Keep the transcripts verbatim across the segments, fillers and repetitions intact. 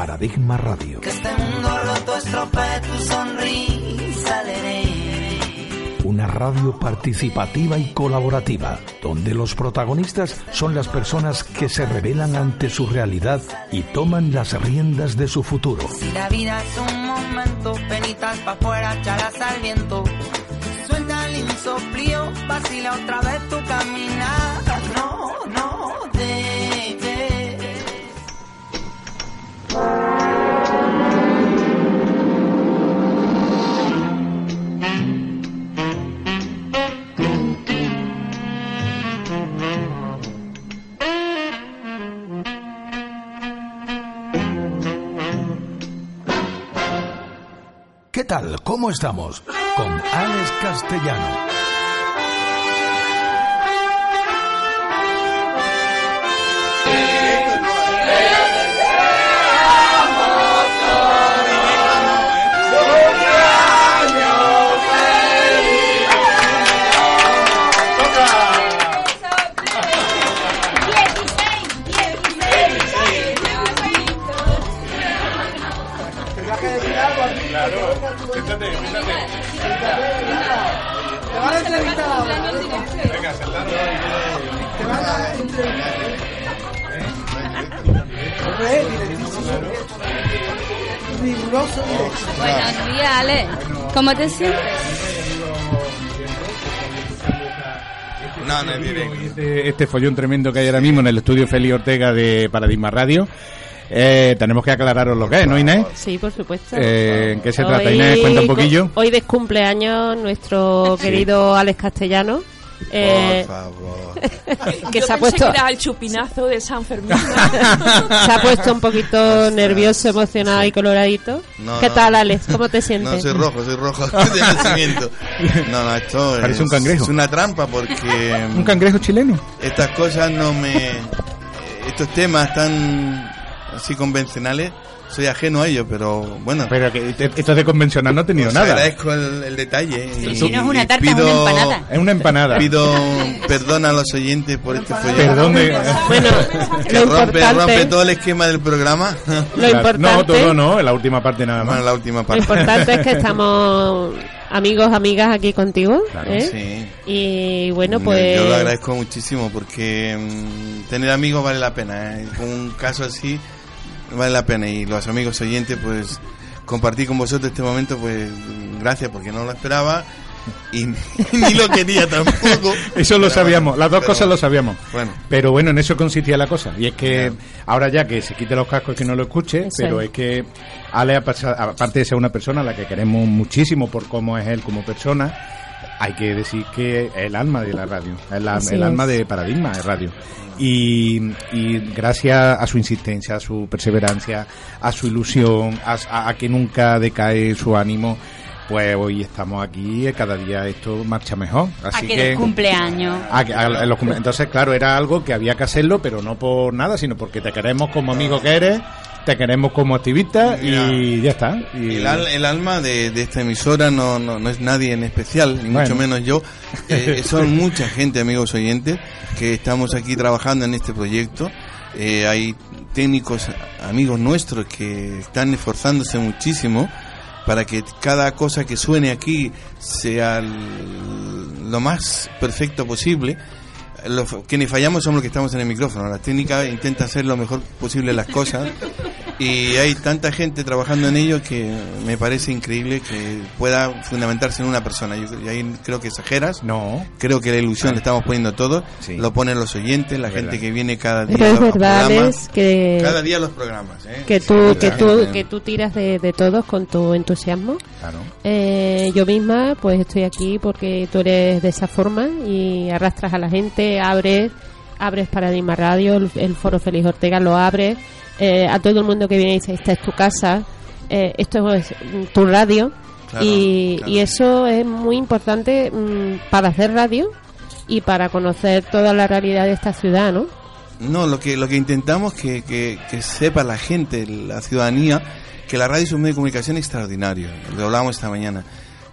Paradigma Radio. Que este mundo roto estropee tu sonrisa, leré. Una radio participativa y colaborativa, donde los protagonistas son las personas que se rebelan ante su realidad y toman las riendas de su futuro. Si la vida es un momento, penitas pa' fuera, chalas al viento. Suelta el insoplío, vacila otra vez tu caminar. No, no, debe. ¿Qué tal? ¿Cómo estamos? Con Alex Castellano. Fíjate, fíjate. Te van a entrevistar ahora. Venga, sentado. Te van a entrevistar. Riguroso directo. Buenos días, Ale. ¿Cómo te sientes? No, no es directo. Este, este follón tremendo que hay ahora mismo en el estudio Félix Ortega de Paradigma Radio. Eh, tenemos que aclararos lo que es, ¿no, Inés? Sí, por supuesto. Eh, ¿En qué se hoy, trata, Inés? Cuenta un poquillo. Hoy es cumpleaños nuestro sí. querido Alex Castellano. Eh, Por favor. que Yo se ha pensé puesto que era el chupinazo de San Fermín. se ha puesto un poquito nervioso, emocionado sí. y coloradito. No, ¿Qué no. tal, Alex? ¿Cómo te sientes? No, soy rojo, soy rojo de nacimiento. No, no, esto Parece es, un cangrejo. es una trampa porque ¿Un cangrejo chileno? Estas cosas no me... Estos temas tan así convencionales, soy ajeno a ellos, pero bueno. Pero que esto de convencional no ha tenido Os nada. agradezco el, el detalle. Sí, y, si no es una y tarta, pido, es una empanada. Es una empanada. Pido perdón a los oyentes por este follón. Perdón de... Bueno, Que lo rompe, importante, rompe todo el esquema del programa. lo importante, No, todo no, en la última parte nada más. Bueno, la última lo parte. importante es que estamos amigos, amigas aquí contigo. Claro, ¿eh? Sí. Y bueno, Yo- pues... Yo lo agradezco muchísimo porque mmm, tener amigos vale la pena. ¿eh? Con un caso así vale la pena. Y los amigos oyentes, pues compartir con vosotros este momento, pues gracias, porque no lo esperaba y ni lo quería tampoco. Eso lo Pero sabíamos, bueno, las dos pero cosas lo sabíamos. Bueno, Pero bueno, en eso consistía la cosa. Y es que Claro. ahora ya que se quite los cascos que no lo escuche, Sí. pero es que Ale, aparte de ser una persona a la que queremos muchísimo por cómo es él como persona, hay que decir que es el alma de la radio, es la- Así el es. alma de Paradigma de radio. Y, y gracias a su insistencia, a su perseverancia, a su ilusión, a, a- a que nunca decae su ánimo, pues hoy estamos aquí y cada día esto marcha mejor. Así A que es cumpleaños. a que- a- a los cumple- entonces, claro, era algo que había que hacerlo, pero no por nada, sino porque te queremos como amigo que eres, te queremos como activista Mira, y ya está. Y el, al- el alma de, de esta emisora no, no, no es nadie en especial, ni Bueno. mucho menos yo. Eh, son mucha gente, amigos oyentes, que estamos aquí trabajando en este proyecto. Eh, hay técnicos, amigos nuestros, que están esforzándose muchísimo para que cada cosa que suene aquí sea el- lo más perfecto posible. Los, quienes fallamos somos los que estamos en el micrófono. La técnica intenta hacer lo mejor posible las cosas y hay tanta gente trabajando en ello que me parece increíble que pueda fundamentarse en una persona. Yo, y ahí creo que exageras. No. Creo que la ilusión le estamos poniendo todos. Sí. Lo ponen los oyentes, la Es gente verdad. que viene cada día Pero es a los verdad, programas. Alex, que... Cada día los programas. ¿eh? que Sí, tú la que tú gente- que tú tiras de, de todos con tu entusiasmo. Claro. Eh, yo misma pues estoy aquí porque tú eres de esa forma y arrastras a la gente, abres abres Paradigma Radio, el, el Foro Félix Ortega lo abres, eh, a todo el mundo que viene y dice esta es tu casa, eh, esto es tu radio. Claro, y, claro. y eso es muy importante mm, para hacer radio y para conocer toda la realidad de esta ciudad, ¿no? No, lo que lo que intentamos que, que, que sepa la gente, la ciudadanía, que la radio es un medio de comunicación extraordinario. Lo hablábamos esta mañana.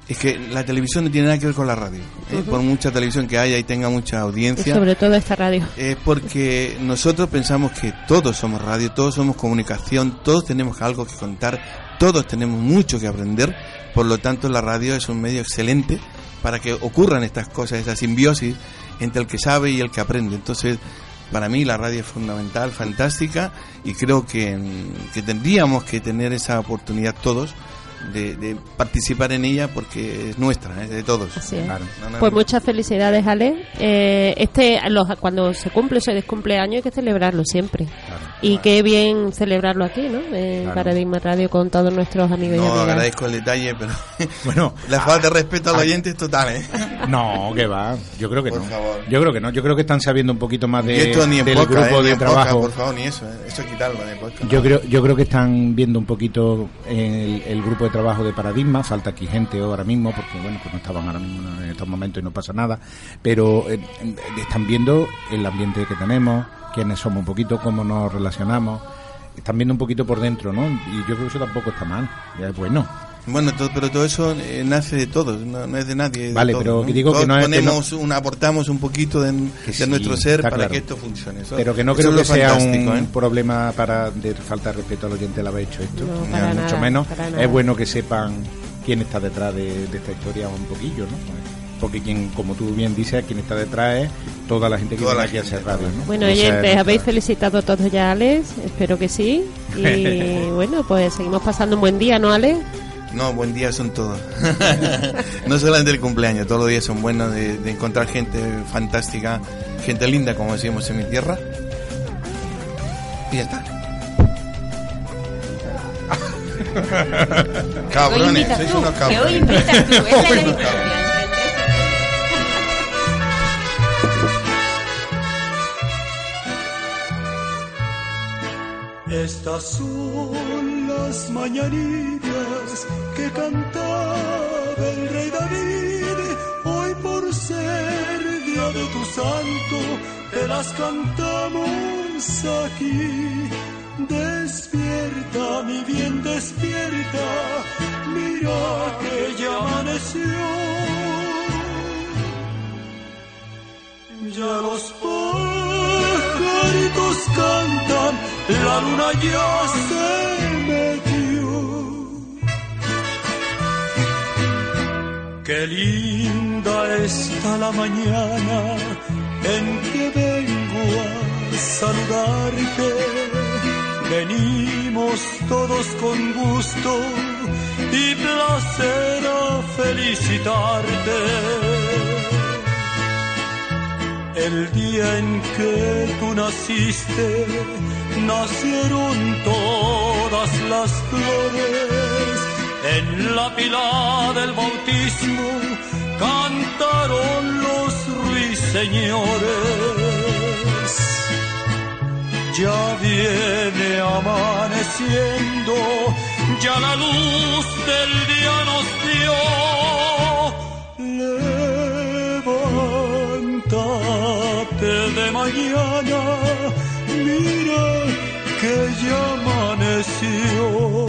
es que la televisión no tiene nada que ver con la radio, ¿eh? Uh-huh. Por mucha televisión que haya y tenga mucha audiencia. Y sobre todo esta radio. Es porque nosotros pensamos que todos somos radio, todos somos comunicación, todos tenemos algo que contar, todos tenemos mucho que aprender. Por lo tanto, la radio es un medio excelente para que ocurran estas cosas, esa simbiosis entre el que sabe y el que aprende. Entonces, para mí la radio es fundamental, fantástica, y creo que, que tendríamos que tener esa oportunidad todos de, de participar en ella, porque es nuestra, es de todos. Así es. Claro. No, no, pues no. Muchas felicidades, Ale. Eh, este los, cuando se cumple ese cumpleaños hay que celebrarlo siempre. Claro, y claro. Qué bien celebrarlo aquí, ¿no? En claro. Paradigma Radio con todos nuestros amigos no, y amigas. No, agradezco el detalle, pero bueno, la falta de respeto al oyente es total, ¿eh? No, que va. Yo creo que por no. Favor. Yo creo que no. Yo creo que están sabiendo un poquito más de, esto ni en del podcast, grupo eh, de en trabajo. Podcast, por favor, ni eso, ¿eh? Eso quitarlo de podcast. Yo creo, yo creo que están viendo un poquito el, el grupo de trabajo de Paradigma. Falta aquí gente ahora mismo, porque bueno, pues no estaban ahora mismo en estos momentos y no pasa nada, pero eh, están viendo el ambiente que tenemos, quiénes somos un poquito, cómo nos relacionamos, están viendo un poquito por dentro, ¿no? Y yo creo que eso tampoco está mal, ya es bueno. Bueno, todo, pero todo eso eh, nace de todos, no, no es de nadie. Vale, de pero todos, que digo ¿no? que no es ponemos que no, un, aportamos un poquito de, de sí, nuestro ser para claro. que esto funcione. Eso, pero que no creo que sea un ¿eh? problema para de falta de respeto al oyente el haber hecho esto, no, ni para mucho nada, menos. para Es nada. bueno que sepan quién está detrás de, de esta historia un poquillo, ¿no? Porque quien, como tú bien dices, quien está detrás es toda la gente que toda viene la aquí a hacer radio, ¿no? Bueno, oyentes, habéis felicitado todos ya a Alex, espero que sí. Y bueno, pues seguimos pasando un buen día, ¿no, Alex? No, buen día son todos. No solamente el cumpleaños, todos los días son buenos de, de encontrar gente fantástica, gente linda, como decimos en mi tierra. Y ya está. Cabrones, sois unos cabrones. Que hoy invitas tú, esa es la diferencia. Estas son las mañanitas que cantaba el rey David. Hoy por ser día de tu santo, te las cantamos aquí. Despierta, mi bien, despierta, mira que ya amaneció. Ya los pajaritos cantan, la luna ya se metió. Qué linda está la mañana en que vengo a saludarte. Venimos todos con gusto y placer a felicitarte. El día en que tú naciste, nacieron todas las flores. En la pila del bautismo cantaron los ruiseñores. Ya viene amaneciendo, ya la luz del día nos dio. Levántate de mañana, mira que ya amaneció.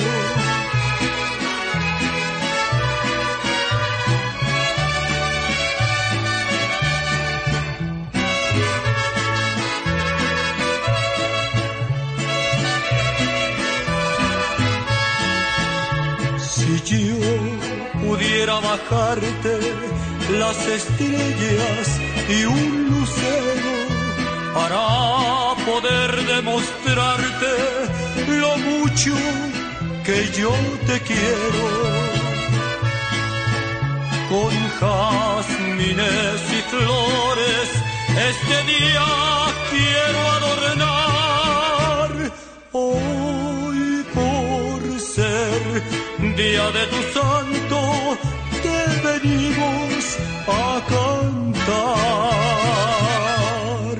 Si yo pudiera bajarte las estrellas y un lucero para poder demostrarte lo mucho que yo te quiero. Con jazmines y flores este día quiero adornar. Hoy por ser día de tu santo te venimos a cantar.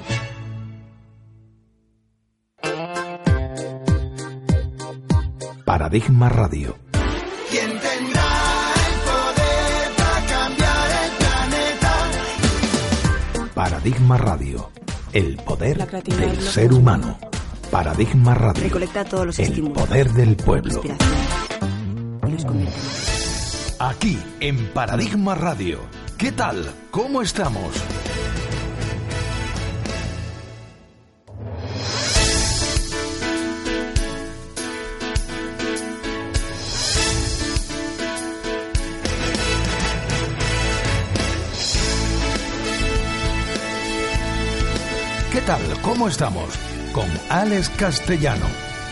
Paradigma Radio. ¿Quién tendrá el poder para cambiar el planeta? Paradigma Radio. El poder La creatividad del es lo ser que- humano. Paradigma Radio. Recolecta todos los El estímulos. poder del pueblo. Inspiración. Y los convierte. aquí en Paradigma Radio. ¿Qué tal? ¿Cómo estamos? ¿Qué tal? ¿Cómo estamos? Con Alex Castellano.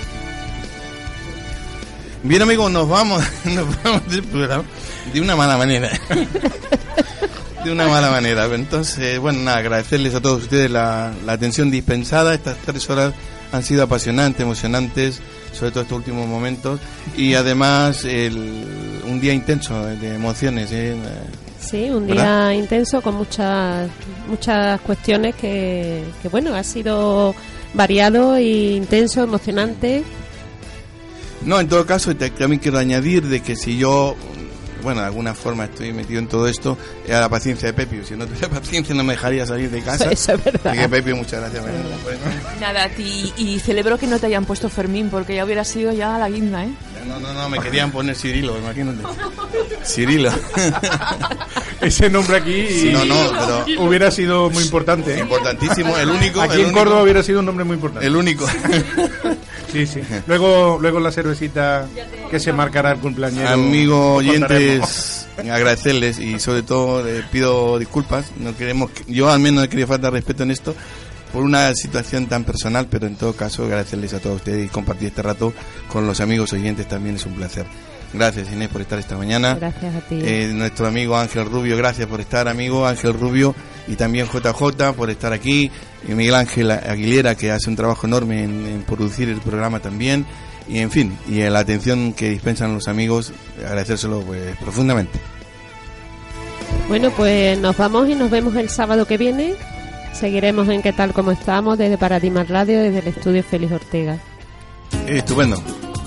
Bien, amigos, nos vamos, nos vamos del programa de una mala manera. De una mala manera. Entonces, bueno, nada, agradecerles a todos ustedes la, la atención dispensada. Estas tres horas han sido apasionantes, emocionantes, sobre todo estos últimos momentos. Y además, el, un día intenso de emociones, ¿eh? Sí, un día ¿verdad? intenso con muchas muchas cuestiones que, que, bueno, ha sido variado e intenso, emocionante. No, en todo caso, te, también quiero añadir de que si yo, bueno, de alguna forma estoy metido en todo esto, es a la paciencia de Pepi. Si no tuviera paciencia no me dejaría salir de casa. Eso es verdad. Así que, Pepi, muchas gracias. Bueno, Nada, ti, y celebro que no te hayan puesto Fermín, porque ya hubiera sido ya la guinda, ¿eh? No, no, no, me querían poner Cirilo, imagínate. Cirilo. Ese nombre aquí sí, no, no, pero hubiera sido muy importante, ¿eh? Importantísimo, el único. Aquí el en único, Córdoba hubiera sido un nombre muy importante. El único. Sí, sí. Luego, luego la cervecita que se marcará el cumpleañero. Amigo oyentes, agradecerles y sobre todo les pido disculpas. No queremos, yo al menos no he querido faltar respeto en esto por una situación tan personal, pero en todo caso agradecerles a todos ustedes y compartir este rato con los amigos oyentes también es un placer. Gracias, Inés, por estar esta mañana. Gracias a ti. Eh, nuestro amigo Ángel Rubio, gracias por estar, amigo Ángel Rubio, y también J J por estar aquí, y Miguel Ángel Aguilera, que hace un trabajo enorme en, en producir el programa también, y en fin, y en la atención que dispensan los amigos, agradecérselo pues profundamente. Bueno, pues nos vamos y nos vemos el sábado que viene. Seguiremos en ¿Qué tal? ¿Cómo estamos? Desde Paradigma Radio, desde el estudio Félix Ortega. Eh, estupendo.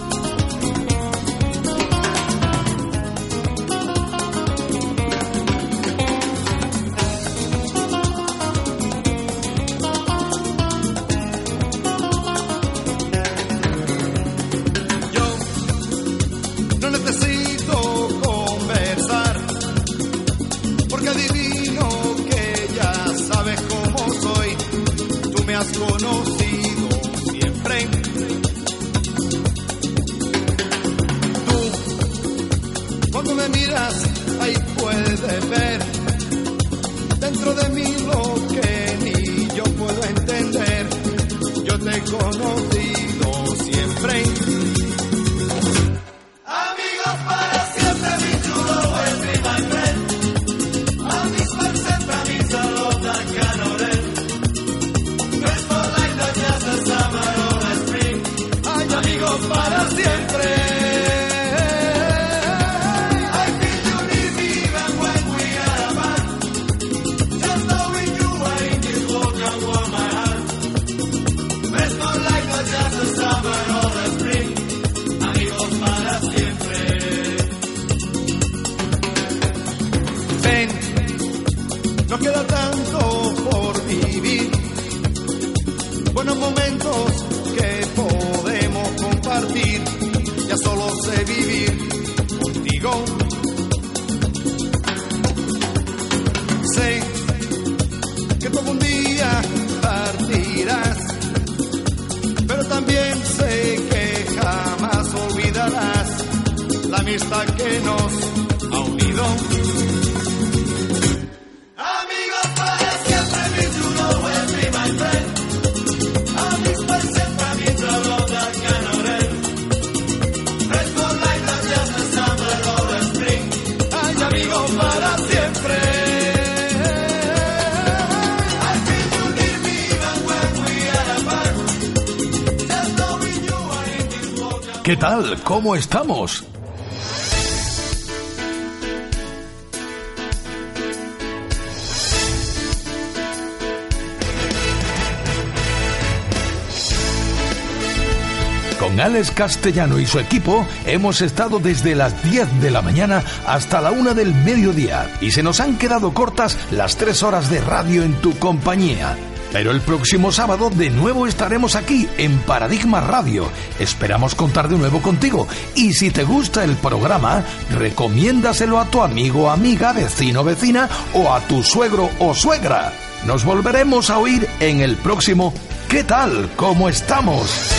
¿Qué tal? ¿Cómo estamos? Con Alex Castellano y su equipo hemos estado desde las diez de la mañana hasta la una del mediodía y se nos han quedado cortas las tres horas de radio en tu compañía. Pero el próximo sábado de nuevo estaremos aquí en Paradigma Radio. Esperamos contar de nuevo contigo. Y si te gusta el programa, recomiéndaselo a tu amigo, amiga, vecino, vecina o a tu suegro o suegra. Nos volveremos a oír en el próximo ¿Qué tal? ¿Cómo estamos?